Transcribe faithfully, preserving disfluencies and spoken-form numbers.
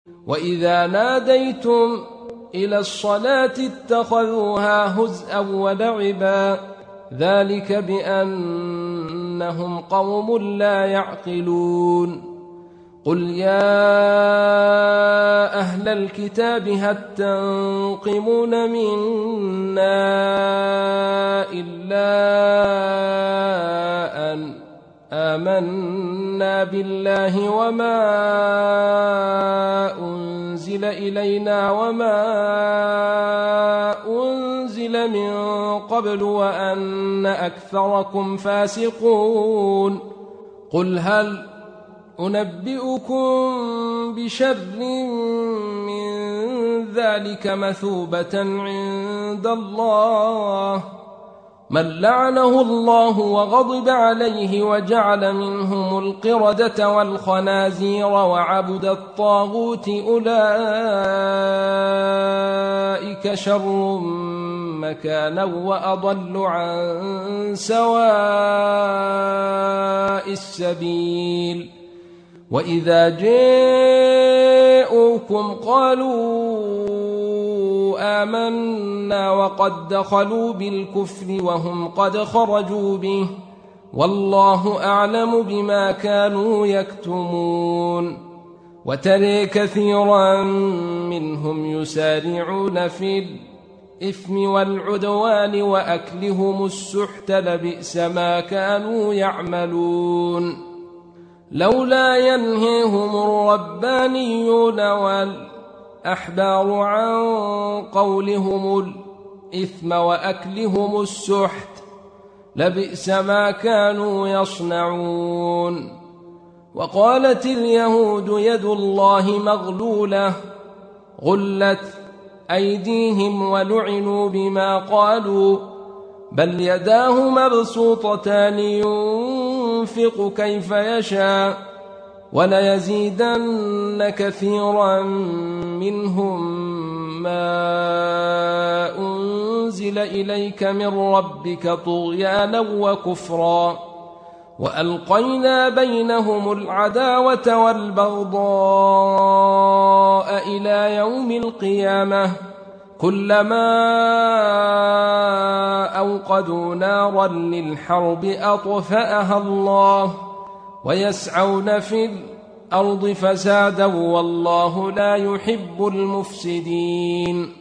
وإذا ناديتم إلى الصلاة اتخذوها هزءا ولعبا ذلك بأنهم قوم لا يعقلون قل يا أهل الكتاب هل تنقمون منا إلا أن آمنا بالله وما أنزل إلينا وما أنزل من قبل وأن أكثركم فاسقون قل هل أنبئكم بشر من ذلك مثوبة عند الله من لعنه الله وغضب عليه وجعل منهم القردة والخنازير وعبد الطاغوت أولئك شر مكانا وأضل عن سواء السبيل وإذا جاءوكم قالوا آمنا وقد دخلوا بالكفر وهم قد خرجوا به والله أعلم بما كانوا يكتمون وترى كثيرا منهم يسارعون في الإثم والعدوان وأكلهم السحت لبئس ما كانوا يعملون لولا ينهيهم الربانيون والأحبار عن قولهم الإثم وأكلهم السحت لبئس ما كانوا يصنعون وقالت اليهود يد الله مغلولة غلت أيديهم ولعنوا بما قالوا بل يداه مبسوطتان ينفق كيف يشاء وليزيدن كثيرا منهم ما أنزل إليك من ربك طغيانا وكفرا وألقينا بينهم العداوة والبغضاء إلى يوم القيامة كلما أوقدوا نارا للحرب أطفأها الله ويسعون في الأرض فسادا والله لا يحب المفسدين